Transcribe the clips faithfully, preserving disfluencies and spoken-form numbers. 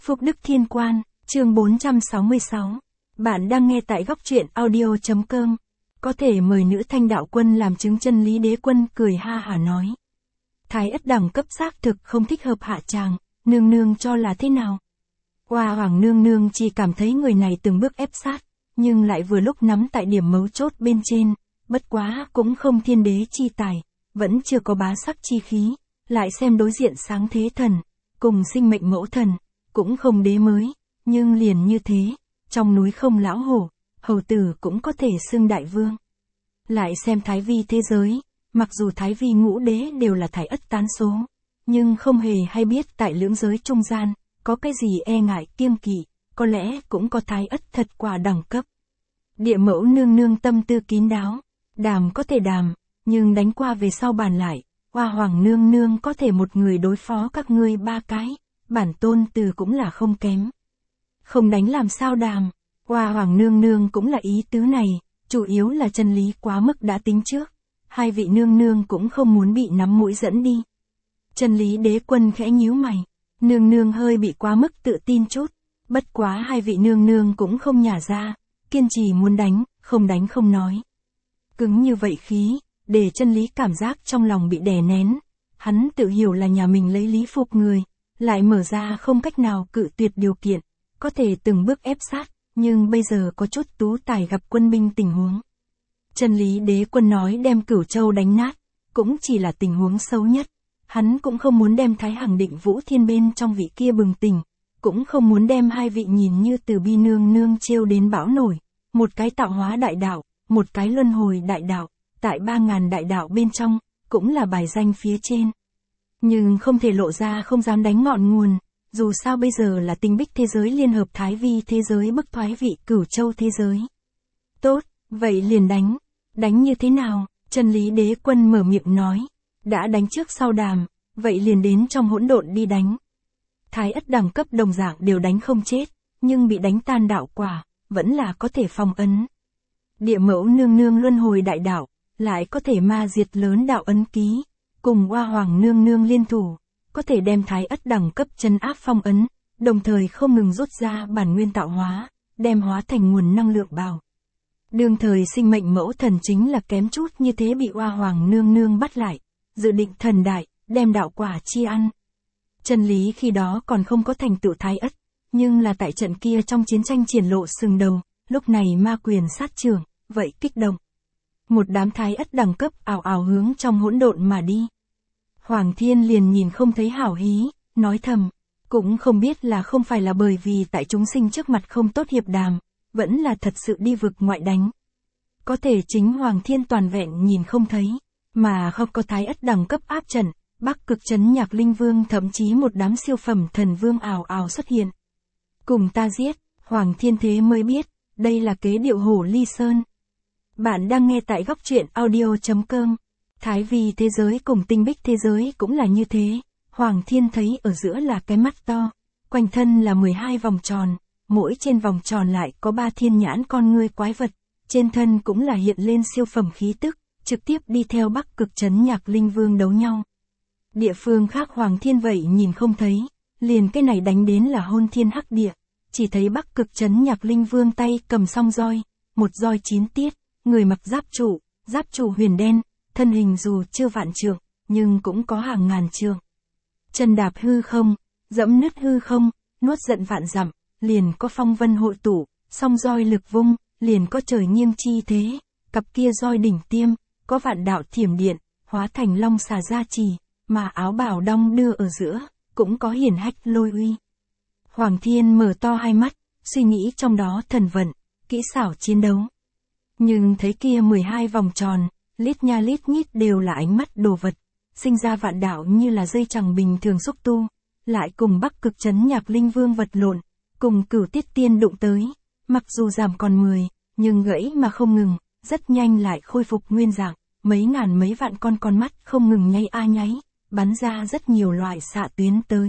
Phúc Đức Thiên Quan, chương bốn trăm sáu mươi sáu. Bạn đang nghe tại góc truyện audio.com. Có thể mời nữ thanh đạo quân làm chứng. Chân Lý Đế Quân cười ha hả nói. Thái ất đẳng cấp xác thực không thích hợp hạ tràng, nương nương cho là thế nào? Hoa Hoàng nương nương chỉ cảm thấy người này từng bước ép sát, nhưng lại vừa lúc nắm tại điểm mấu chốt bên trên, bất quá cũng không thiên đế chi tài, vẫn chưa có bá sắc chi khí, lại xem đối diện sáng thế thần, cùng sinh mệnh mẫu thần, cũng không đế mới, nhưng liền như thế, trong núi không lão hổ, hầu tử cũng có thể xưng đại vương. Lại xem thái vi thế giới, mặc dù thái vi ngũ đế đều là thái ất tán số, nhưng không hề hay biết tại lưỡng giới trung gian, có cái gì e ngại kiêng kỵ, có lẽ cũng có thái ất thật quả đẳng cấp. Địa mẫu nương nương tâm tư kín đáo, đàm có thể đàm, nhưng đánh qua về sau bàn lại, Hoa Hoàng nương nương có thể một người đối phó các ngươi ba cái, bản tôn từ cũng là không kém. Không đánh làm sao đàm, Hoa Hoàng nương nương cũng là ý tứ này, chủ yếu là chân lý quá mức đã tính trước, hai vị nương nương cũng không muốn bị nắm mũi dẫn đi. Chân Lý Đế Quân khẽ nhíu mày, nương nương hơi bị quá mức tự tin chút, bất quá hai vị nương nương cũng không nhả ra, kiên trì muốn đánh, không đánh không nói. Cứng như vậy khí, để chân lý cảm giác trong lòng bị đè nén, hắn tự hiểu là nhà mình lấy lý phục người, lại mở ra không cách nào cự tuyệt điều kiện, có thể từng bước ép sát, nhưng bây giờ có chút tú tài gặp quân binh tình huống. Chân Lý Đế Quân nói đem Cửu Châu đánh nát, cũng chỉ là tình huống xấu nhất, hắn cũng không muốn đem Thái Hằng Định Vũ Thiên bên trong vị kia bừng tỉnh, cũng không muốn đem hai vị nhìn như từ bi nương nương trêu đến bão nổi, một cái tạo hóa đại đạo, một cái luân hồi đại đạo, tại ba ngàn đại đạo bên trong, cũng là bài danh phía trên. Nhưng không thể lộ ra, không dám đánh ngọn nguồn, dù sao bây giờ là tinh bích thế giới liên hợp thái vi thế giới bức thoái vị Cửu Châu thế giới. Tốt, vậy liền đánh, đánh như thế nào? Chân Lý Đế Quân mở miệng nói, đã đánh trước sau đàm, vậy liền đến trong hỗn độn đi đánh. Thái ất đẳng cấp đồng dạng đều đánh không chết, nhưng bị đánh tan đạo quả, vẫn là có thể phong ấn. Địa mẫu nương nương luân hồi đại đạo, lại có thể ma diệt lớn đạo ấn ký, cùng Hoa Hoàng nương nương liên thủ, có thể đem thái ất đẳng cấp trấn áp phong ấn, đồng thời không ngừng rút ra bản nguyên tạo hóa, đem hóa thành nguồn năng lượng bảo. Đương thời sinh mệnh mẫu thần chính là kém chút như thế bị Hoa Hoàng nương nương bắt lại, dự định thần đại, đem đạo quả chi ăn. Chân lý khi đó còn không có thành tựu thái ất, nhưng là tại trận kia trong chiến tranh triển lộ sừng đầu, lúc này ma quyền sát trưởng, vậy kích động. Một đám thái ất đẳng cấp ảo ảo hướng trong hỗn độn mà đi. Hoàng Thiên liền nhìn không thấy hảo hí, nói thầm, cũng không biết là không phải là bởi vì tại chúng sinh trước mặt không tốt hiệp đàm, vẫn là thật sự đi vực ngoại đánh. Có thể chính Hoàng Thiên toàn vẹn nhìn không thấy, mà không có thái ất đẳng cấp áp trận, Bắc Cực Trấn Nhạc Linh Vương thậm chí một đám siêu phẩm thần vương ảo ảo xuất hiện. Cùng ta giết, Hoàng Thiên thế mới biết, đây là kế điệu hổ ly sơn. Bạn đang nghe tại góc truyện audio.com. Thái vi thế giới cùng tinh bích thế giới cũng là như thế, Hoàng Thiên thấy ở giữa là cái mắt to, quanh thân là mười hai vòng tròn, mỗi trên vòng tròn lại có ba thiên nhãn con ngươi quái vật, trên thân cũng là hiện lên siêu phẩm khí tức, trực tiếp đi theo Bắc Cực Trấn Nhạc Linh Vương đấu nhau. Địa phương khác Hoàng Thiên vậy nhìn không thấy, liền cái này đánh đến là hôn thiên hắc địa, chỉ thấy Bắc Cực Trấn Nhạc Linh Vương tay cầm song roi, một roi chín tiết, người mặc giáp trụ, giáp trụ huyền đen, thân hình dù chưa vạn trượng, nhưng cũng có hàng ngàn trượng. Chân đạp hư không, dẫm nứt hư không, nuốt giận vạn dặm, liền có phong vân hội tụ, song roi lực vung, liền có trời nghiêng chi thế, cặp kia roi đỉnh tiêm, có vạn đạo thiểm điện, hóa thành long xà gia trì, mà áo bào đong đưa ở giữa, cũng có hiển hách lôi uy. Hoàng Thiên mở to hai mắt, suy nghĩ trong đó thần vận, kỹ xảo chiến đấu. Nhưng thấy kia mười hai vòng tròn, lít nha lít nhít đều là ánh mắt đồ vật, sinh ra vạn đạo như là dây chằng bình thường xúc tu, lại cùng Bắc Cực Trấn Nhạc Linh Vương vật lộn, cùng Cửu Tiết Tiên đụng tới, mặc dù giảm còn mười, nhưng gãy mà không ngừng, rất nhanh lại khôi phục nguyên dạng, mấy ngàn mấy vạn con con mắt không ngừng nháy a nháy, bắn ra rất nhiều loại xạ tuyến tới.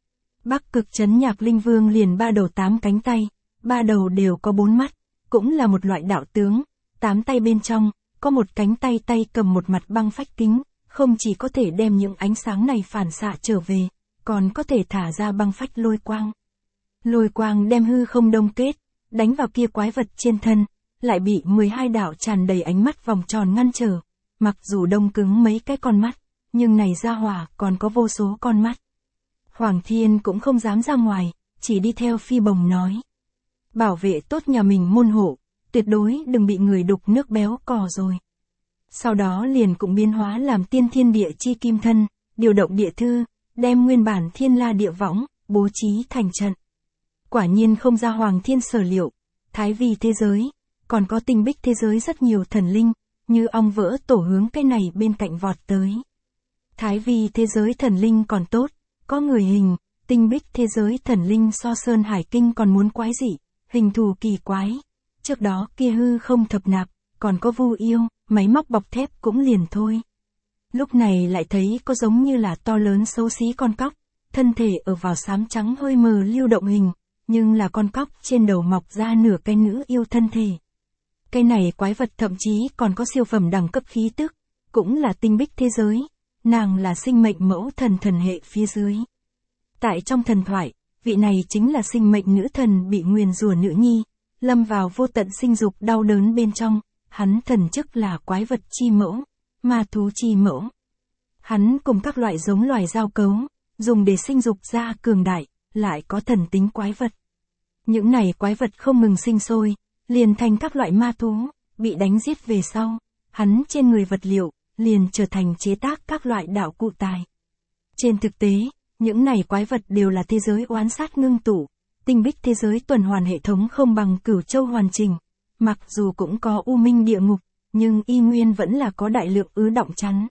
Bắc Cực Trấn Nhạc Linh Vương liền ba đầu tám cánh tay, ba đầu đều có bốn mắt, cũng là một loại đạo tướng, tám tay bên trong, có một cánh tay tay cầm một mặt băng phách kính, không chỉ có thể đem những ánh sáng này phản xạ trở về, còn có thể thả ra băng phách lôi quang. Lôi quang đem hư không đông kết, đánh vào kia quái vật trên thân, lại bị mười hai đạo tràn đầy ánh mắt vòng tròn ngăn trở. Mặc dù đông cứng mấy cái con mắt, nhưng này ra hỏa còn có vô số con mắt. Hoàng Thiên cũng không dám ra ngoài, chỉ đi theo Phi Bồng nói. Bảo vệ tốt nhà mình môn hộ, tuyệt đối đừng bị người đục nước béo cò rồi. Sau đó liền cũng biến hóa làm tiên thiên địa chi kim thân, điều động địa thư, đem nguyên bản thiên la địa võng, bố trí thành trận. Quả nhiên không ra Hoàng Thiên sở liệu, thái vi thế giới, còn có tinh bích thế giới rất nhiều thần linh, như ong vỡ tổ hướng cái này bên cạnh vọt tới. Thái vi thế giới thần linh còn tốt, có người hình, tinh bích thế giới thần linh so Sơn Hải Kinh còn muốn quái dị, hình thù kỳ quái. Trước đó kia hư không thập nạp, còn có vu yêu, máy móc bọc thép cũng liền thôi. Lúc này lại thấy có giống như là to lớn xấu xí con cóc, thân thể ở vào xám trắng hơi mờ lưu động hình, nhưng là con cóc trên đầu mọc ra nửa cái nữ yêu thân thể. Cái này quái vật thậm chí còn có siêu phẩm đẳng cấp khí tức, cũng là tinh bích thế giới, nàng là sinh mệnh mẫu thần thần hệ phía dưới. Tại trong thần thoại, vị này chính là sinh mệnh nữ thần bị nguyền rủa nữ nhi, lâm vào vô tận sinh dục đau đớn bên trong, hắn thần chức là quái vật chi mẫu, ma thú chi mẫu. Hắn cùng các loại giống loài giao cấu, dùng để sinh dục ra cường đại, lại có thần tính quái vật. Những này quái vật không ngừng sinh sôi, liền thành các loại ma thú, bị đánh giết về sau, hắn trên người vật liệu, liền trở thành chế tác các loại đạo cụ tài. Trên thực tế, những này quái vật đều là thế giới oán sát ngưng tụ, tinh bích thế giới tuần hoàn hệ thống không bằng Cửu Châu hoàn chỉnh, mặc dù cũng có u minh địa ngục, nhưng y nguyên vẫn là có đại lượng ứ đọng chắn.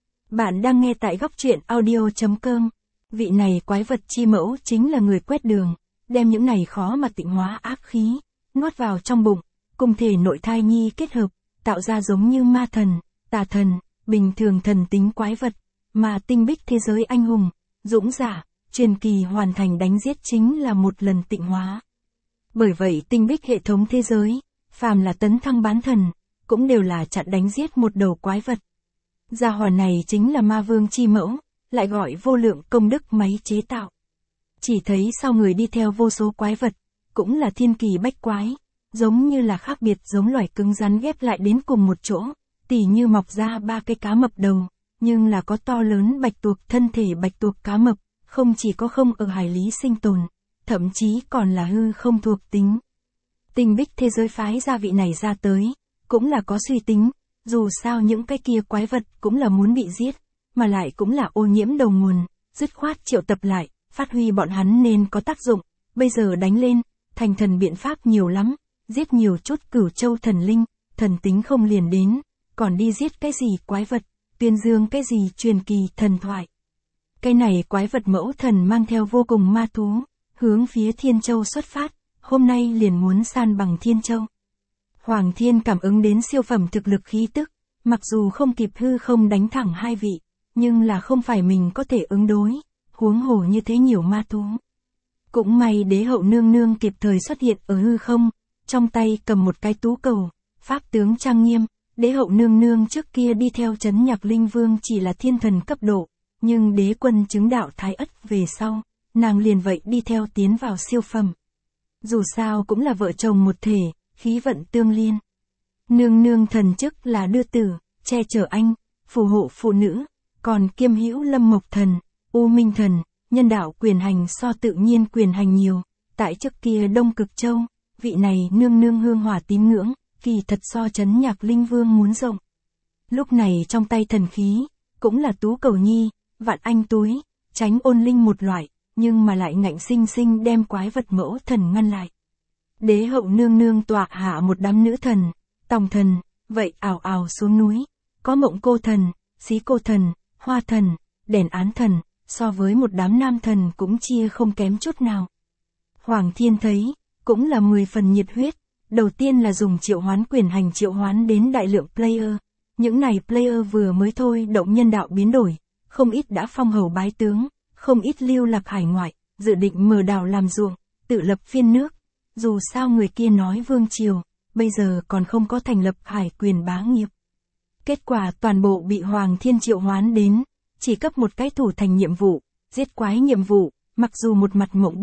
Bạn đang nghe tại góc truyện audio chấm com. Vị này quái vật chi mẫu chính là người quét đường, đem những này khó mà tịnh hóa ác khí, nuốt vào trong bụng, cùng thể nội thai nhi kết hợp, tạo ra giống như ma thần, tà thần, bình thường thần tính quái vật, mà tinh bích thế giới anh hùng, dũng giả, truyền kỳ hoàn thành đánh giết chính là một lần tịnh hóa. Bởi vậy tinh bích hệ thống thế giới, phàm là tấn thăng bán thần, cũng đều là chặn đánh giết một đầu quái vật. Gia hỏa này chính là ma vương chi mẫu, lại gọi vô lượng công đức máy chế tạo. Chỉ thấy sau người đi theo vô số quái vật, cũng là thiên kỳ bách quái, giống như là khác biệt giống loài cứng rắn ghép lại đến cùng một chỗ, tỉ như mọc ra ba cái cá mập đầu, nhưng là có to lớn bạch tuộc thân thể bạch tuộc cá mập, không chỉ có không ở hải lý sinh tồn, thậm chí còn là hư không thuộc tính. Tinh bích thế giới phái gia vị này ra tới, cũng là có suy tính, dù sao những cái kia quái vật cũng là muốn bị giết, mà lại cũng là ô nhiễm đầu nguồn, dứt khoát triệu tập lại, phát huy bọn hắn nên có tác dụng, bây giờ đánh lên, thành thần biện pháp nhiều lắm, giết nhiều chút Cửu Châu thần linh, thần tính không liền đến, còn đi giết cái gì quái vật, tuyên dương cái gì truyền kỳ thần thoại. Cái này quái vật mẫu thần mang theo vô cùng ma thú, hướng phía Thiên Châu xuất phát, hôm nay liền muốn san bằng Thiên Châu. Hoàng Thiên cảm ứng đến siêu phẩm thực lực khí tức, mặc dù không kịp hư không đánh thẳng hai vị, nhưng là không phải mình có thể ứng đối, huống hồ như thế nhiều ma thú. Cũng may đế hậu nương nương kịp thời xuất hiện ở hư không, trong tay cầm một cái tú cầu, pháp tướng trang nghiêm, đế hậu nương nương trước kia đi theo trấn Nhạc Linh Vương chỉ là thiên thần cấp độ, nhưng đế quân chứng đạo thái ất về sau, nàng liền vậy đi theo tiến vào siêu phẩm. Dù sao cũng là vợ chồng một thể, khí vận tương liên. Nương nương thần chức là đưa tử, che chở anh, phù hộ phụ nữ, còn kiêm hữu lâm mộc thần, u minh thần, nhân đạo quyền hành so tự nhiên quyền hành nhiều. Tại trước kia Đông Cực Châu, vị này nương nương hương hỏa tín ngưỡng, kỳ thật so trấn Nhạc Linh Vương muốn rộng. Lúc này trong tay thần khí, cũng là tú cầu nhi, vạn anh túi, tránh ôn linh một loại, nhưng mà lại ngạnh sinh sinh đem quái vật mẫu thần ngăn lại. Đế hậu nương nương tọa hạ một đám nữ thần, tòng thần, vậy ảo ảo xuống núi, có mộng cô thần, xí cô thần, hoa thần, đèn án thần, so với một đám nam thần cũng chia không kém chút nào. Hoàng Thiên thấy, cũng là mười phần nhiệt huyết, đầu tiên là dùng triệu hoán quyền hành triệu hoán đến đại lượng player, những này player vừa mới thôi động nhân đạo biến đổi, không ít đã phong hầu bái tướng, không ít lưu lạc hải ngoại, dự định mở đảo làm ruộng, tự lập phiên nước. Dù sao người kia nói vương triều, bây giờ còn không có thành lập hải quyền bá nghiệp. Kết quả toàn bộ bị Hoàng Thiên triệu hoán đến, chỉ cấp một cái thủ thành nhiệm vụ, giết quái nhiệm vụ, mặc dù một mặt mộng bức,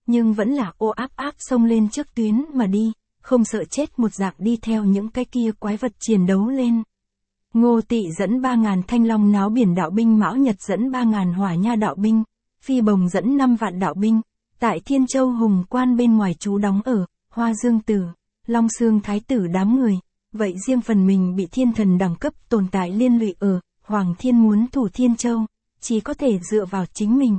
nhưng vẫn là ô áp áp xông lên trước tuyến mà đi, không sợ chết một dạng đi theo những cái kia quái vật chiến đấu lên. Ngô Tị dẫn ba ngàn thanh long náo biển đạo binh, Mão Nhật dẫn ba ngàn hỏa nha đạo binh, Phi Bồng dẫn năm vạn đạo binh, tại Thiên Châu Hùng Quan bên ngoài trú đóng ở, Hoa Dương Tử, Long Xương Thái Tử đám người, vậy riêng phần mình bị thiên thần đẳng cấp tồn tại liên lụy ở, Hoàng Thiên muốn thủ Thiên Châu, chỉ có thể dựa vào chính mình.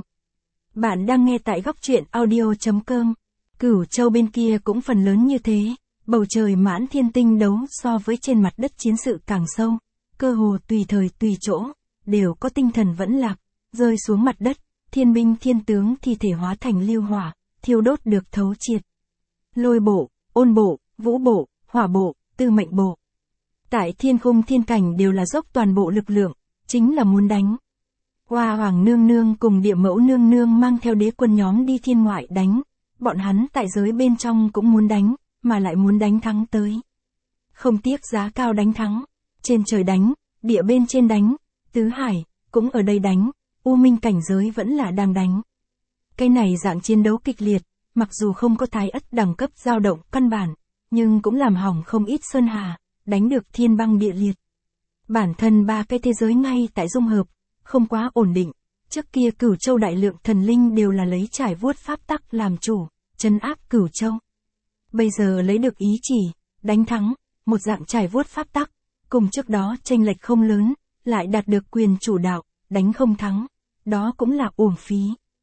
Bạn đang nghe tại góc truyện audio.com, Cửu Châu bên kia cũng phần lớn như thế, bầu trời mãn thiên tinh đấu so với trên mặt đất chiến sự càng sâu, cơ hồ tùy thời tùy chỗ, đều có tinh thần vẫn lạc, rơi xuống mặt đất, thiên binh thiên tướng thi thể hóa thành lưu hỏa, thiêu đốt được thấu triệt. Lôi bộ, ôn bộ, vũ bộ, hỏa bộ, tư mệnh bộ. Tại thiên khung thiên cảnh đều là dốc toàn bộ lực lượng, chính là muốn đánh. Hoa Hoàng nương nương cùng Địa Mẫu nương nương mang theo đế quân nhóm đi thiên ngoại đánh, bọn hắn tại giới bên trong cũng muốn đánh, mà lại muốn đánh thắng tới. Không tiếc giá cao đánh thắng, trên trời đánh, địa bên trên đánh, tứ hải, cũng ở đây đánh, u minh cảnh giới vẫn là đang đánh. Cái này dạng chiến đấu kịch liệt, mặc dù không có thái ất đẳng cấp dao động căn bản, nhưng cũng làm hỏng không ít sơn hà, đánh được thiên băng địa liệt. Bản thân ba cái thế giới ngay tại dung hợp, không quá ổn định, trước kia Cửu Châu đại lượng thần linh đều là lấy trải vuốt pháp tắc làm chủ, trấn áp Cửu Châu. Bây giờ lấy được ý chỉ, đánh thắng, một dạng trải vuốt pháp tắc, cùng trước đó chênh lệch không lớn, lại đạt được quyền chủ đạo, đánh không thắng, đó cũng là uổng phí.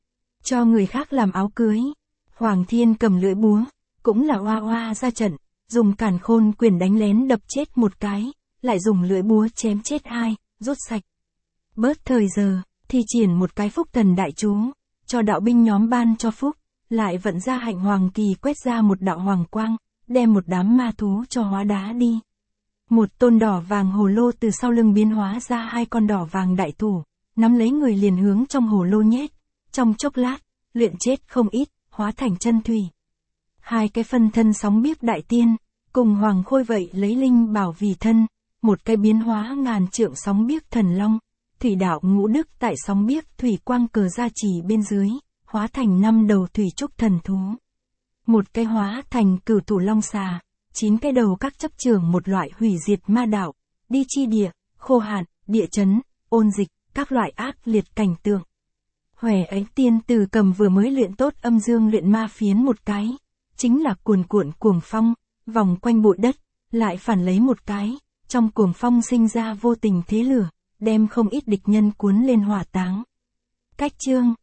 Cho người khác làm áo cưới, Hoàng Thiên cầm lưỡi búa, cũng là oa oa ra trận, dùng càn khôn quyền đánh lén đập chết một cái, lại dùng lưỡi búa chém chết hai, rút sạch. Bớt thời giờ, thi triển một cái phúc thần đại chú, cho đạo binh nhóm ban cho phúc, lại vận ra hạnh hoàng kỳ quét ra một đạo hoàng quang, đem một đám ma thú cho hóa đá đi. Một tôn đỏ vàng hồ lô từ sau lưng biến hóa ra hai con đỏ vàng đại thủ, nắm lấy người liền hướng trong hồ lô nhét, trong chốc lát, luyện chết không ít, hóa thành chân thủy. Hai cái phân thân sóng biếc đại tiên, cùng hoàng khôi vậy lấy linh bảo vì thân, một cái biến hóa ngàn trượng sóng biếc thần long, thủy đạo ngũ đức tại sóng biếc thủy quang cờ gia trì bên dưới, hóa thành năm đầu thủy trúc thần thú. Một cái hóa thành cửu thủ long xà, chín cái đầu các chấp trưởng một loại hủy diệt ma đạo, đi chi địa, khô hạn, địa chấn, ôn dịch, các loại ác liệt cảnh tượng. Hòe ánh tiên từ cầm vừa mới luyện tốt âm dương luyện ma phiến một cái, chính là cuồn cuộn cuồng phong, vòng quanh bụi đất, lại phản lấy một cái, trong cuồng phong sinh ra vô tình thế lửa, đem không ít địch nhân cuốn lên hỏa táng. Cách chương